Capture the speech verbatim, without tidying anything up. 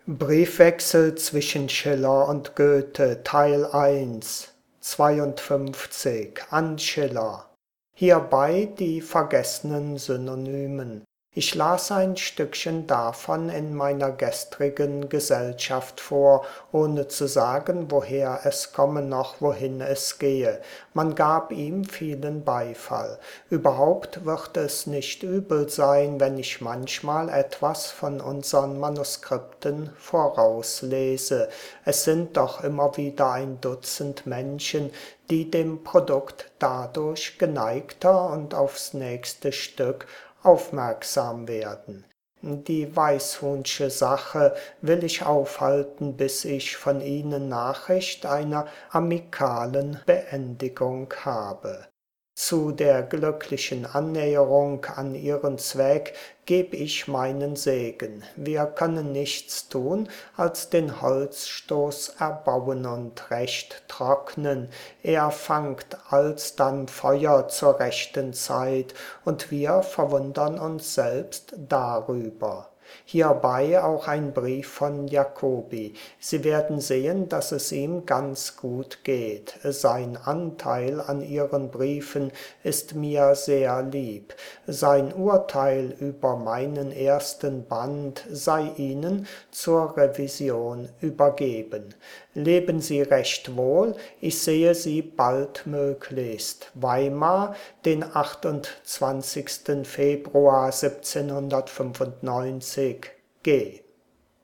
Briefwechsel zwischen Schiller und Goethe, Teil eins, zweiundfünfzig, an Schiller. Hierbei die vergessenen Synonymen. Ich las ein Stückchen davon in meiner gestrigen Gesellschaft vor, ohne zu sagen, woher es komme noch wohin es gehe. Man gab ihm vielen Beifall. Überhaupt wird es nicht übel sein, wenn ich manchmal etwas von unseren Manuskripten vorauslese. Es sind doch immer wieder ein Dutzend Menschen, die dem Produkt dadurch geneigter und aufs nächste Stück aufmerksam werden. Die Weißhuhnsche Sache will ich aufhalten, bis ich von Ihnen Nachricht einer amikalen Beendigung habe. Zu der glücklichen Annäherung an Ihren Zweck geb ich meinen Segen. Wir können nichts tun, als den Holzstoß erbauen und recht trocknen. Er fangt alsdann Feuer zur rechten Zeit, und wir verwundern uns selbst darüber. Hierbei auch ein Brief von Jacobi. Sie werden sehen, dass es ihm ganz gut geht. Sein Anteil an Ihren Briefen ist mir sehr lieb. Sein Urteil über meinen ersten Band sei Ihnen zur Revision übergeben. Leben Sie recht wohl, ich sehe Sie baldmöglichst. Weimar, den achtundzwanzigsten Februar siebzehnhundertfünfundneunzig, G.